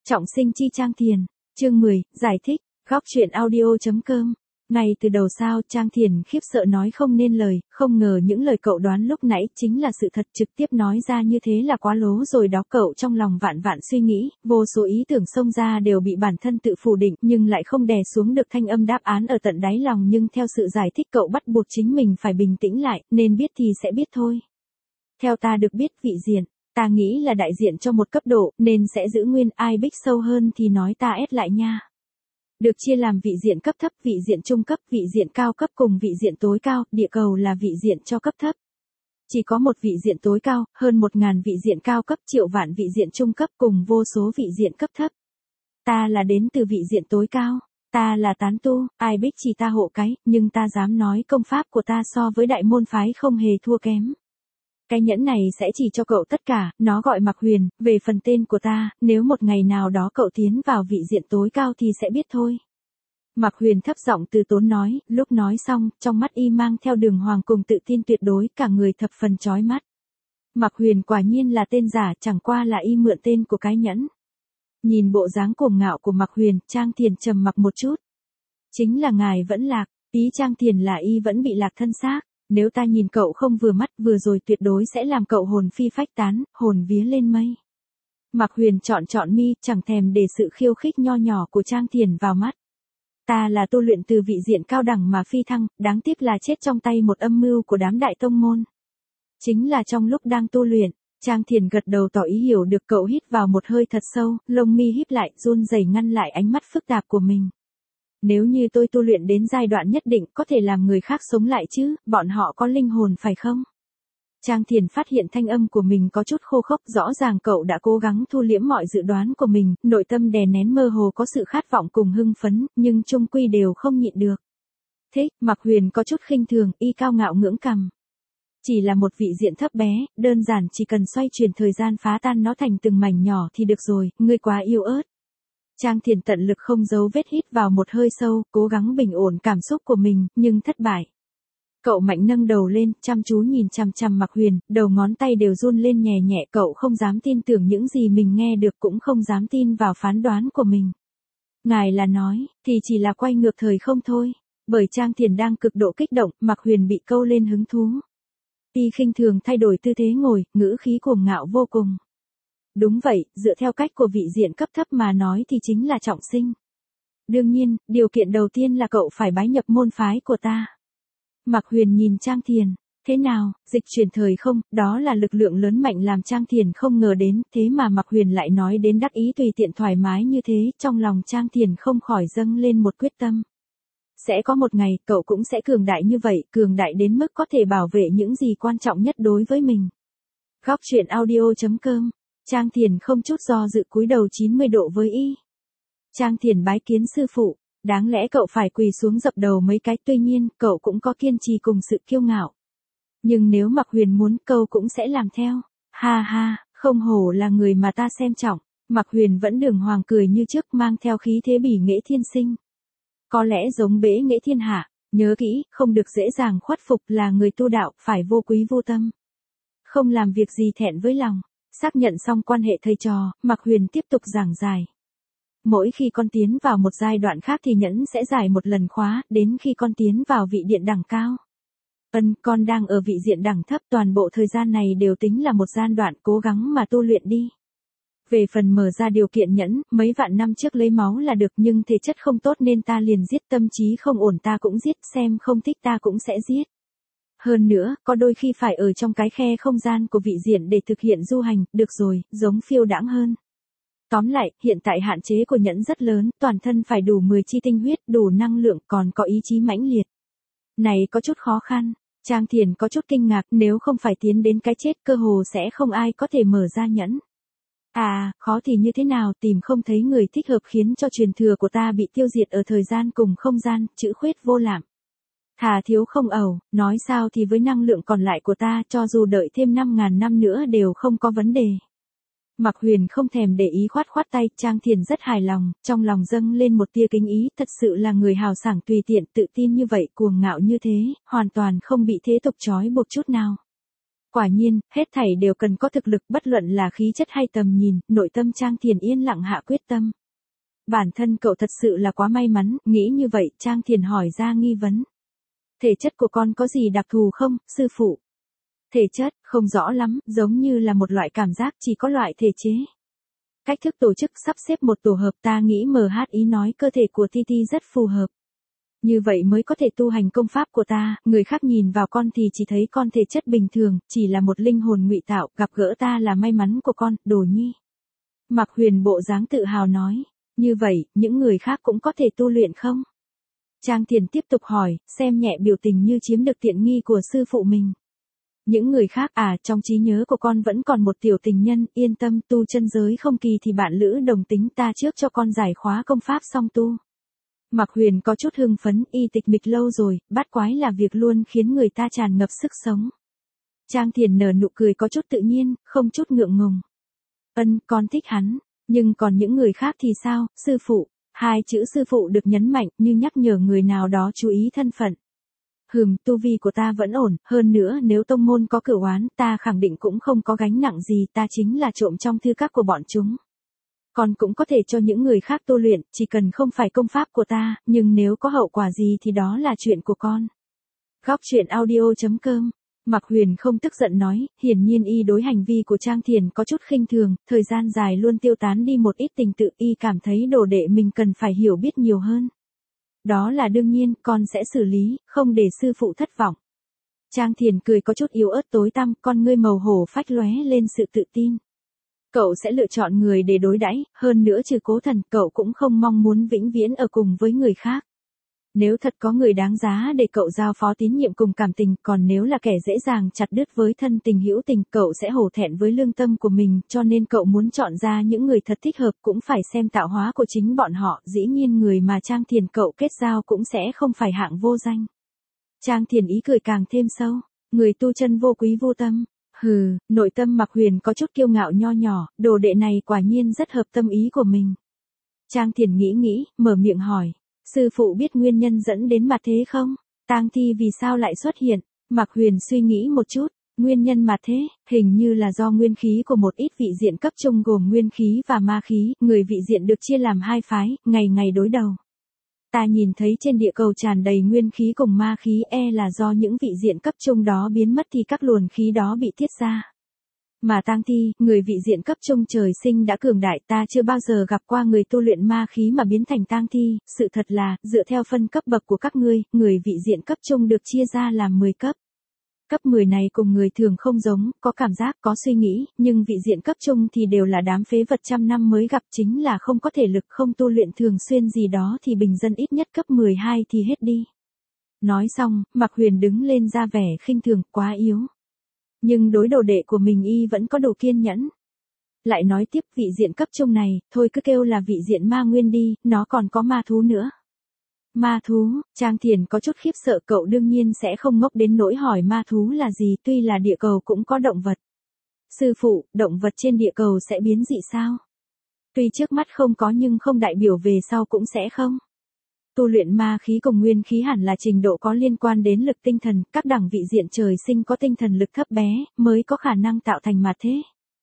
Trọng sinh chi Trang Thiền, chương 10, giải thích, góc truyện audio.com. Ngay từ đầu sao Trang Thiền khiếp sợ nói không nên lời, không ngờ những lời cậu đoán lúc nãy chính là sự thật, trực tiếp nói ra như thế là quá lố rồi đó. Cậu trong lòng vạn vạn suy nghĩ, vô số ý tưởng xông ra đều bị bản thân tự phủ định, nhưng lại không đè xuống được thanh âm đáp án ở tận đáy lòng. Nhưng theo sự giải thích cậu bắt buộc chính mình phải bình tĩnh lại, nên biết thì sẽ biết thôi. Theo ta được biết vị diện, ta nghĩ là đại diện cho một cấp độ, nên sẽ giữ nguyên, ai biết sâu hơn thì nói ta ép lại nha. Được chia làm vị diện cấp thấp, vị diện trung cấp, vị diện cao cấp cùng vị diện tối cao, địa cầu là vị diện cho cấp thấp. Chỉ có một vị diện tối cao, hơn 1000 vị diện cao cấp, triệu vạn vị diện trung cấp cùng vô số vị diện cấp thấp. Ta là đến từ vị diện tối cao, ta là tán tu, ai biết chỉ ta hộ cái, nhưng ta dám nói công pháp của ta so với đại môn phái không hề thua kém. Cái nhẫn này sẽ chỉ cho cậu tất cả, nó gọi Mạc Huyền, về phần tên của ta, nếu một ngày nào đó cậu tiến vào vị diện tối cao thì sẽ biết thôi. Mạc Huyền thấp giọng từ tốn nói, lúc nói xong, trong mắt y mang theo đường hoàng cùng tự tin tuyệt đối, cả người thập phần chói mắt. Mạc Huyền quả nhiên là tên giả, chẳng qua là y mượn tên của cái nhẫn. Nhìn bộ dáng cuồng ngạo của Mạc Huyền, Trang Thiền trầm mặc một chút. Chính là ngài vẫn lạc, ý Trang Thiền là y vẫn bị lạc thân xác. Nếu ta nhìn cậu không vừa mắt vừa rồi tuyệt đối sẽ làm cậu hồn phi phách tán, hồn vía lên mây. Mạc Huyền chọn mi, chẳng thèm để sự khiêu khích nho nhỏ của Trang Thiền vào mắt. Ta là tu luyện từ vị diện cao đẳng mà phi thăng, đáng tiếc là chết trong tay một âm mưu của đám đại tông môn. Chính là trong lúc đang tu luyện, Trang Thiền gật đầu tỏ ý hiểu được. Cậu hít vào một hơi thật sâu, lông mi híp lại, run rẩy ngăn lại ánh mắt phức tạp của mình. Nếu như tôi tu luyện đến giai đoạn nhất định có thể làm người khác sống lại chứ, bọn họ có linh hồn phải không? Trang Thiền phát hiện thanh âm của mình có chút khô khốc, rõ ràng cậu đã cố gắng thu liễm mọi dự đoán của mình, nội tâm đè nén mơ hồ có sự khát vọng cùng hưng phấn, nhưng chung quy đều không nhịn được. Thế, Mạc Huyền có chút khinh thường, y cao ngạo ngưỡng cằm. Chỉ là một vị diện thấp bé, đơn giản chỉ cần xoay chuyển thời gian phá tan nó thành từng mảnh nhỏ thì được rồi, ngươi quá yếu ớt. Trang Thiền tận lực không giấu vết hít vào một hơi sâu, cố gắng bình ổn cảm xúc của mình, nhưng thất bại. Cậu mạnh nâng đầu lên, chăm chú nhìn chằm chằm Mạc Huyền, đầu ngón tay đều run lên nhẹ nhẹ. Cậu không dám tin tưởng những gì mình nghe được, cũng không dám tin vào phán đoán của mình. Ngài là nói, thì chỉ là quay ngược thời không thôi. Bởi Trang Thiền đang cực độ kích động, Mạc Huyền bị câu lên hứng thú. Y khinh thường thay đổi tư thế ngồi, ngữ khí cuồng ngạo vô cùng. Đúng vậy, dựa theo cách của vị diện cấp thấp mà nói thì chính là trọng sinh. Đương nhiên, điều kiện đầu tiên là cậu phải bái nhập môn phái của ta. Mạc Huyền nhìn Trang Thiền, thế nào, dịch chuyển thời không, đó là lực lượng lớn mạnh làm Trang Thiền không ngờ đến, thế mà Mạc Huyền lại nói đến đắc ý tùy tiện thoải mái như thế, trong lòng Trang Thiền không khỏi dâng lên một quyết tâm. Sẽ có một ngày, cậu cũng sẽ cường đại như vậy, cường đại đến mức có thể bảo vệ những gì quan trọng nhất đối với mình. Góc truyện audio.com. Trang Thiền không chút do dự cúi đầu 90 độ với y. Trang Thiền bái kiến sư phụ, đáng lẽ cậu phải quỳ xuống dập đầu mấy cái, tuy nhiên, cậu cũng có kiên trì cùng sự kiêu ngạo. Nhưng nếu Mạc Huyền muốn, cậu cũng sẽ làm theo. Ha ha, không hổ là người mà ta xem trọng. Mạc Huyền vẫn đường hoàng cười như trước, mang theo khí thế bỉ nghệ thiên sinh. Có lẽ giống bế nghệ thiên hạ, nhớ kỹ, không được dễ dàng khuất phục, là người tu đạo, phải vô quý vô tâm. Không làm việc gì thẹn với lòng. Xác nhận xong quan hệ thầy trò, Mạc Huyền tiếp tục giảng giải. Mỗi khi con tiến vào một giai đoạn khác thì nhẫn sẽ giải một lần khóa, đến khi con tiến vào vị điện đẳng cao. Con đang ở vị diện đẳng thấp, toàn bộ thời gian này đều tính là một giai đoạn, cố gắng mà tu luyện đi. Về phần mở ra điều kiện nhẫn, mấy vạn năm trước lấy máu là được, nhưng thể chất không tốt nên ta liền giết, tâm trí không ổn ta cũng giết, xem không thích ta cũng sẽ giết. Hơn nữa, có đôi khi phải ở trong cái khe không gian của vị diện để thực hiện du hành, được rồi, giống phiêu đãng hơn. Tóm lại, hiện tại hạn chế của nhẫn rất lớn, toàn thân phải đủ 10 chi tinh huyết, đủ năng lượng, còn có ý chí mãnh liệt. Này có chút khó khăn, Trang Thiền có chút kinh ngạc, nếu không phải tiến đến cái chết cơ hồ sẽ không ai có thể mở ra nhẫn. À, khó thì như thế nào, tìm không thấy người thích hợp khiến cho truyền thừa của ta bị tiêu diệt ở thời gian cùng không gian, chữ khuyết vô lạm. Thà thiếu không ẩu, nói sao thì với năng lượng còn lại của ta, cho dù đợi thêm 5.000 năm nữa đều không có vấn đề. Mạc Huyền không thèm để ý khoát khoát tay, Trang Thiền rất hài lòng, trong lòng dâng lên một tia kính ý, thật sự là người hào sảng tùy tiện, tự tin như vậy, cuồng ngạo như thế, hoàn toàn không bị thế tục trói buộc chút nào. Quả nhiên, hết thảy đều cần có thực lực, bất luận là khí chất hay tầm nhìn, nội tâm Trang Thiền yên lặng hạ quyết tâm. Bản thân cậu thật sự là quá may mắn, nghĩ như vậy, Trang Thiền hỏi ra nghi vấn. Thể chất của con có gì đặc thù không, sư phụ? Thể chất, không rõ lắm, giống như là một loại cảm giác, chỉ có loại thể chế. Cách thức tổ chức sắp xếp một tổ hợp, ta nghĩ MHI nói cơ thể của Titi rất phù hợp. Như vậy mới có thể tu hành công pháp của ta, người khác nhìn vào con thì chỉ thấy con thể chất bình thường, chỉ là một linh hồn ngụy tạo, gặp gỡ ta là may mắn của con, Đồ Nhi. Mạc Huyền bộ dáng tự hào nói, như vậy, những người khác cũng có thể tu luyện không? Trang Thiền tiếp tục hỏi, xem nhẹ biểu tình như chiếm được tiện nghi của sư phụ mình. Những người khác trong trí nhớ của con vẫn còn một tiểu tình nhân, yên tâm, tu chân giới không kỳ thì bạn lữ đồng tính, ta trước cho con giải khóa công pháp xong tu. Mạc Huyền có chút hưng phấn, y tịch mịch lâu rồi, bắt quái là việc luôn khiến người ta tràn ngập sức sống. Trang Thiền nở nụ cười có chút tự nhiên, không chút ngượng ngùng. Con thích hắn, nhưng còn những người khác thì sao, sư phụ? Hai chữ sư phụ được nhấn mạnh như nhắc nhở người nào đó chú ý thân phận. Tu vi của ta vẫn ổn, hơn nữa nếu tông môn có cửu oán, ta khẳng định cũng không có gánh nặng gì, ta chính là trộm trong thư các của bọn chúng. Con cũng có thể cho những người khác tu luyện, chỉ cần không phải công pháp của ta, nhưng nếu có hậu quả gì thì đó là chuyện của con. Góc truyện audio.com. Mạc Huyền không tức giận nói, hiển nhiên y đối hành vi của Trang Thiền có chút khinh thường, thời gian dài luôn tiêu tán đi một ít tình tự, y cảm thấy đồ đệ mình cần phải hiểu biết nhiều hơn. Đó là đương nhiên, con sẽ xử lý, không để sư phụ thất vọng. Trang Thiền cười có chút yếu ớt tối tăm, con ngươi màu hổ phách lóe lên sự tự tin. Cậu sẽ lựa chọn người để đối đãi, hơn nữa trừ Cố Thần, cậu cũng không mong muốn vĩnh viễn ở cùng với người khác. Nếu thật có người đáng giá để cậu giao phó tín nhiệm cùng cảm tình, còn nếu là kẻ dễ dàng chặt đứt với thân tình hữu tình, cậu sẽ hổ thẹn với lương tâm của mình, cho nên cậu muốn chọn ra những người thật thích hợp, cũng phải xem tạo hóa của chính bọn họ, dĩ nhiên người mà Trang Thiền cậu kết giao cũng sẽ không phải hạng vô danh. Trang Thiền ý cười càng thêm sâu, người tu chân vô quý vô tâm. Nội tâm Mạc Huyền có chút kiêu ngạo nho nhỏ, đồ đệ này quả nhiên rất hợp tâm ý của mình. Trang Thiền nghĩ, mở miệng hỏi, sư phụ biết nguyên nhân dẫn đến mặt thế không? Tang thi vì sao lại xuất hiện? Mạc Huyền suy nghĩ một chút, nguyên nhân mặt thế, hình như là do nguyên khí của một ít vị diện cấp trung gồm nguyên khí và ma khí, người vị diện được chia làm hai phái, ngày ngày đối đầu. Ta nhìn thấy trên địa cầu tràn đầy nguyên khí cùng ma khí, là do những vị diện cấp trung đó biến mất thì các luồng khí đó bị tiết ra. Mà tang thi, người vị diện cấp trung trời sinh đã cường đại, ta chưa bao giờ gặp qua người tu luyện ma khí mà biến thành tang thi, sự thật là, dựa theo phân cấp bậc của các ngươi, người vị diện cấp trung được chia ra làm 10 cấp. Cấp 10 này cùng người thường không giống, có cảm giác, có suy nghĩ, nhưng vị diện cấp trung thì đều là đám phế vật trăm năm mới gặp, chính là không có thể lực, không tu luyện thường xuyên gì đó thì bình dân ít nhất cấp 12 thì hết đi. Nói xong, Mạc Huyền đứng lên ra vẻ khinh thường, quá yếu. Nhưng đối đồ đệ của mình y vẫn có đủ kiên nhẫn. Lại nói tiếp, vị diện cấp trung này, thôi cứ kêu là vị diện ma nguyên đi, nó còn có ma thú nữa. Ma thú, Trang Thiền có chút khiếp sợ, cậu đương nhiên sẽ không ngốc đến nỗi hỏi ma thú là gì, tuy là địa cầu cũng có động vật. Sư phụ, động vật trên địa cầu sẽ biến dị sao? Tuy trước mắt không có nhưng không đại biểu về sau cũng sẽ không. Tu luyện ma khí cùng nguyên khí hẳn là trình độ có liên quan đến lực tinh thần, các đẳng vị diện trời sinh có tinh thần lực thấp bé, mới có khả năng tạo thành ma thế.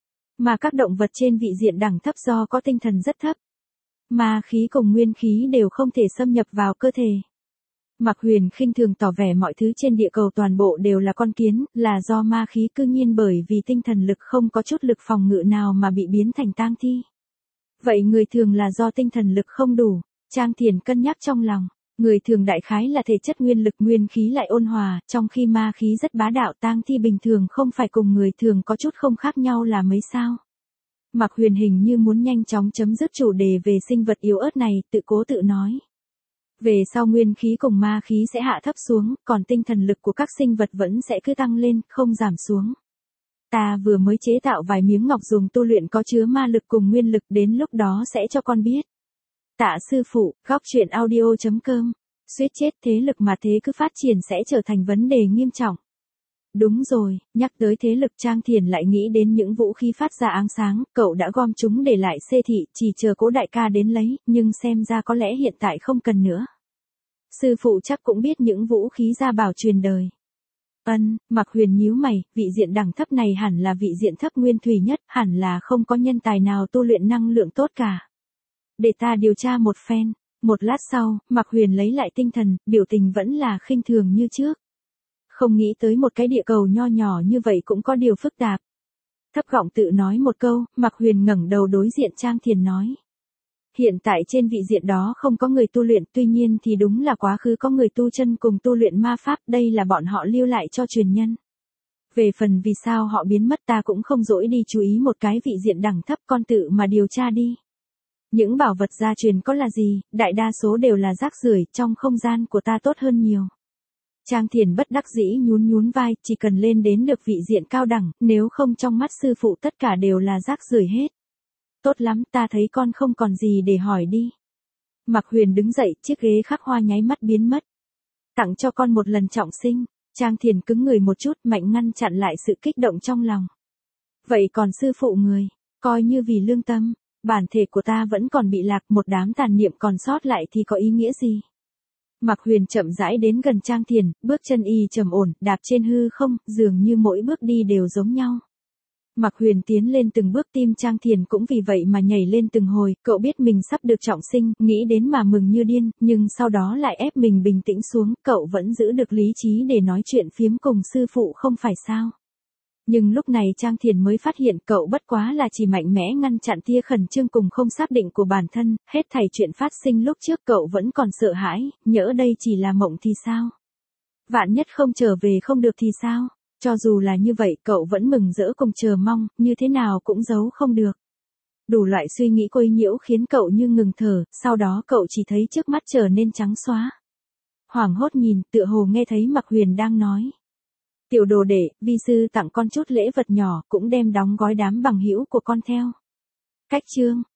Mà các động vật trên vị diện đẳng thấp do có tinh thần rất thấp. Ma khí cùng nguyên khí đều không thể xâm nhập vào cơ thể. Mạc Huyền khinh thường tỏ vẻ mọi thứ trên địa cầu toàn bộ đều là con kiến, là do ma khí, cư nhiên bởi vì tinh thần lực không có chút lực phòng ngự nào mà bị biến thành tang thi. Vậy người thường là do tinh thần lực không đủ. Trang Thiền cân nhắc trong lòng, người thường đại khái là thể chất nguyên lực nguyên khí lại ôn hòa, trong khi ma khí rất bá đạo, tang thi bình thường không phải cùng người thường có chút không khác nhau là mấy sao. Mạc Huyền hình như muốn nhanh chóng chấm dứt chủ đề về sinh vật yếu ớt này, tự nói. Về sau nguyên khí cùng ma khí sẽ hạ thấp xuống, còn tinh thần lực của các sinh vật vẫn sẽ cứ tăng lên, không giảm xuống. Ta vừa mới chế tạo vài miếng ngọc dùng tu luyện có chứa ma lực cùng nguyên lực, đến lúc đó sẽ cho con biết. Tạ sư phụ, góc truyện audio.com. Suýt chết, thế lực mà thế cứ phát triển sẽ trở thành vấn đề nghiêm trọng. Đúng rồi, nhắc tới thế lực, Trang Thiền lại nghĩ đến những vũ khí phát ra ánh sáng, cậu đã gom chúng để lại xê thị, chỉ chờ Cố đại ca đến lấy, nhưng xem ra có lẽ hiện tại không cần nữa. Sư phụ chắc cũng biết những vũ khí gia bảo truyền đời. Mạc Huyền nhíu mày, vị diện đẳng thấp này hẳn là vị diện thấp nguyên thủy nhất, hẳn là không có nhân tài nào tu luyện năng lượng tốt cả. Để ta điều tra một phen. Một lát sau, Mạc Huyền lấy lại tinh thần, biểu tình vẫn là khinh thường như trước. Không nghĩ tới một cái địa cầu nho nhỏ như vậy cũng có điều phức tạp. Thấp giọng tự nói một câu, Mạc Huyền ngẩng đầu đối diện Trang Thiền nói. Hiện tại trên vị diện đó không có người tu luyện, tuy nhiên thì đúng là quá khứ có người tu chân cùng tu luyện ma pháp, đây là bọn họ lưu lại cho truyền nhân. Về phần vì sao họ biến mất ta cũng không dỗi đi chú ý một cái vị diện đẳng thấp, con tự mà điều tra đi. Những bảo vật gia truyền có là gì, đại đa số đều là rác rưởi, trong không gian của ta tốt hơn nhiều. Trang Thiền bất đắc dĩ nhún vai, chỉ cần lên đến được vị diện cao đẳng, nếu không trong mắt sư phụ tất cả đều là rác rưởi hết. Tốt lắm, ta thấy con không còn gì để hỏi đi. Mạc Huyền đứng dậy, chiếc ghế khắc hoa nháy mắt biến mất. Tặng cho con một lần trọng sinh. Trang Thiền cứng người một chút, mạnh ngăn chặn lại sự kích động trong lòng. Vậy còn sư phụ người, coi như vì lương tâm, bản thể của ta vẫn còn bị lạc, một đám tàn niệm còn sót lại thì có ý nghĩa gì? Mạc Huyền chậm rãi đến gần Trang Thiền, bước chân y trầm ổn, đạp trên hư không, dường như mỗi bước đi đều giống nhau. Mạc Huyền tiến lên từng bước, tim Trang Thiền cũng vì vậy mà nhảy lên từng hồi, cậu biết mình sắp được trọng sinh, nghĩ đến mà mừng như điên, nhưng sau đó lại ép mình bình tĩnh xuống, cậu vẫn giữ được lý trí để nói chuyện phiếm cùng sư phụ không phải sao. Nhưng lúc này Trang Thiền mới phát hiện cậu bất quá là chỉ mạnh mẽ ngăn chặn tia khẩn trương cùng không xác định của bản thân, hết thảy chuyện phát sinh lúc trước cậu vẫn còn sợ hãi, nhỡ đây chỉ là mộng thì sao? Vạn nhất không trở về không được thì sao? Cho dù là như vậy cậu vẫn mừng rỡ cùng chờ mong, như thế nào cũng giấu không được. Đủ loại suy nghĩ quấy nhiễu khiến cậu như ngừng thở, sau đó cậu chỉ thấy trước mắt trở nên trắng xóa. Hoảng hốt nhìn, tựa hồ nghe thấy Mạc Huyền đang nói. Tiểu đồ đệ, vi sư tặng con chút lễ vật nhỏ, cũng đem đóng gói đám bằng hữu của con theo. Cách chương